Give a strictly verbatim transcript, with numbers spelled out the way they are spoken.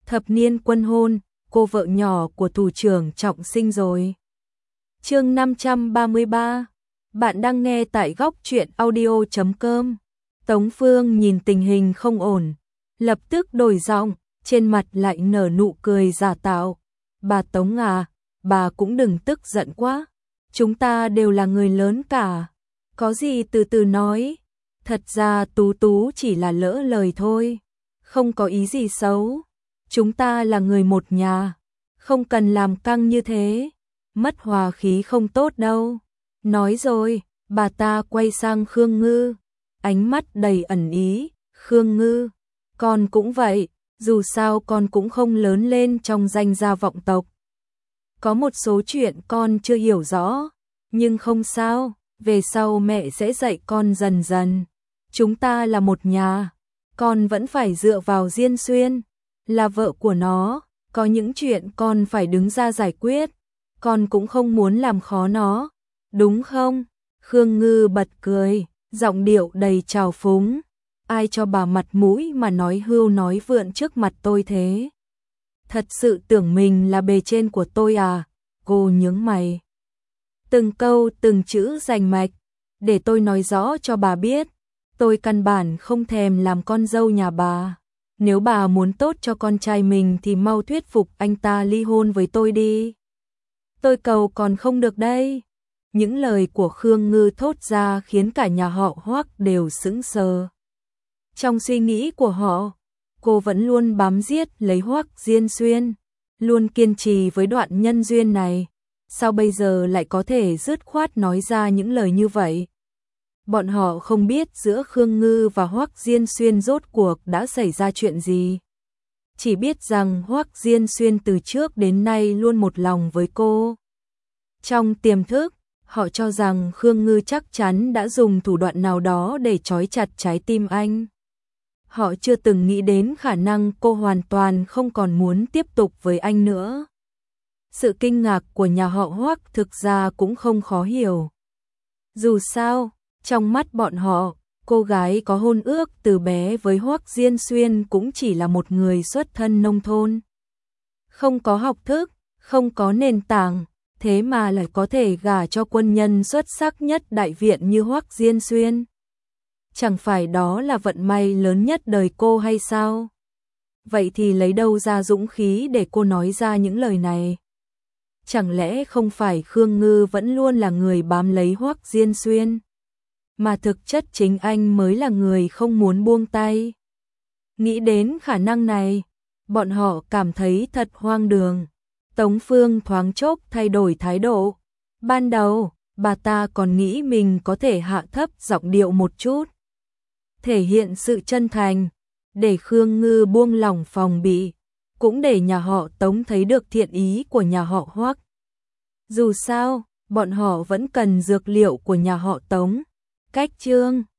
Thập niên quân hôn, cô vợ nhỏ của thủ trưởng Trọng Sinh rồi. Chương năm trăm ba mươi ba. Bạn đang nghe tại góc truyện audio chấm com. Tống Phương nhìn tình hình không ổn, lập tức đổi giọng, trên mặt lại nở nụ cười giả tạo. Bà Tống à, bà cũng đừng tức giận quá. Chúng ta đều là người lớn cả. Có gì từ từ nói. Thật ra Tú Tú chỉ là lỡ lời thôi. Không có ý gì xấu. Chúng ta là người một nhà. Không cần làm căng như thế. Mất hòa khí không tốt đâu. Nói rồi, bà ta quay sang Khương Ngư. Ánh mắt đầy ẩn ý. Khương Ngư, con cũng vậy. Dù sao con cũng không lớn lên trong danh gia vọng tộc. Có một số chuyện con chưa hiểu rõ. Nhưng không sao, về sau mẹ sẽ dạy con dần dần. Chúng ta là một nhà. Con vẫn phải dựa vào Diên Xuyên. Là vợ của nó. Có những chuyện con phải đứng ra giải quyết. Con cũng không muốn làm khó nó. Đúng không? Khương Ngư bật cười, giọng điệu đầy trào phúng. Ai cho bà mặt mũi mà nói hưu nói vượn trước mặt tôi thế? Thật sự tưởng mình là bề trên của tôi à? Cô nhướng mày. Từng câu từng chữ rành mạch. Để tôi nói rõ cho bà biết. Tôi căn bản không thèm làm con dâu nhà bà. Nếu bà muốn tốt cho con trai mình thì mau thuyết phục anh ta ly hôn với tôi đi. Tôi cầu còn không được đây. Những lời của Khương Ngư thốt ra khiến cả nhà họ Hoắc đều sững sờ. Trong suy nghĩ của họ, cô vẫn luôn bám giết lấy Hoắc Diên Xuyên, luôn kiên trì với đoạn nhân duyên này. Sao bây giờ lại có thể dứt khoát nói ra những lời như vậy? Bọn họ không biết giữa Khương Ngư và Hoắc Diên Xuyên rốt cuộc đã xảy ra chuyện gì. Chỉ biết rằng Hoắc Diên Xuyên từ trước đến nay luôn một lòng với cô. Trong tiềm thức, họ cho rằng Khương Ngư chắc chắn đã dùng thủ đoạn nào đó để trói chặt trái tim anh. Họ chưa từng nghĩ đến khả năng cô hoàn toàn không còn muốn tiếp tục với anh nữa. Sự kinh ngạc của nhà họ Hoắc thực ra cũng không khó hiểu. Dù sao, trong mắt bọn họ, cô gái có hôn ước từ bé với Hoắc Diên Xuyên cũng chỉ là một người xuất thân nông thôn. Không có học thức, không có nền tảng, thế mà lại có thể gả cho quân nhân xuất sắc nhất đại viện như Hoắc Diên Xuyên. Chẳng phải đó là vận may lớn nhất đời cô hay sao? Vậy thì lấy đâu ra dũng khí để cô nói ra những lời này? Chẳng lẽ không phải Khương Ngư vẫn luôn là người bám lấy Hoắc Diên Xuyên? Mà thực chất chính anh mới là người không muốn buông tay. Nghĩ đến khả năng này, bọn họ cảm thấy thật hoang đường. Tống Phương thoáng chốc thay đổi thái độ. Ban đầu, bà ta còn nghĩ mình có thể hạ thấp giọng điệu một chút, thể hiện sự chân thành, để Khương Ngư buông lỏng phòng bị, cũng để nhà họ Tống thấy được thiện ý của nhà họ Hoắc. Dù sao, bọn họ vẫn cần dược liệu của nhà họ Tống. Cách chương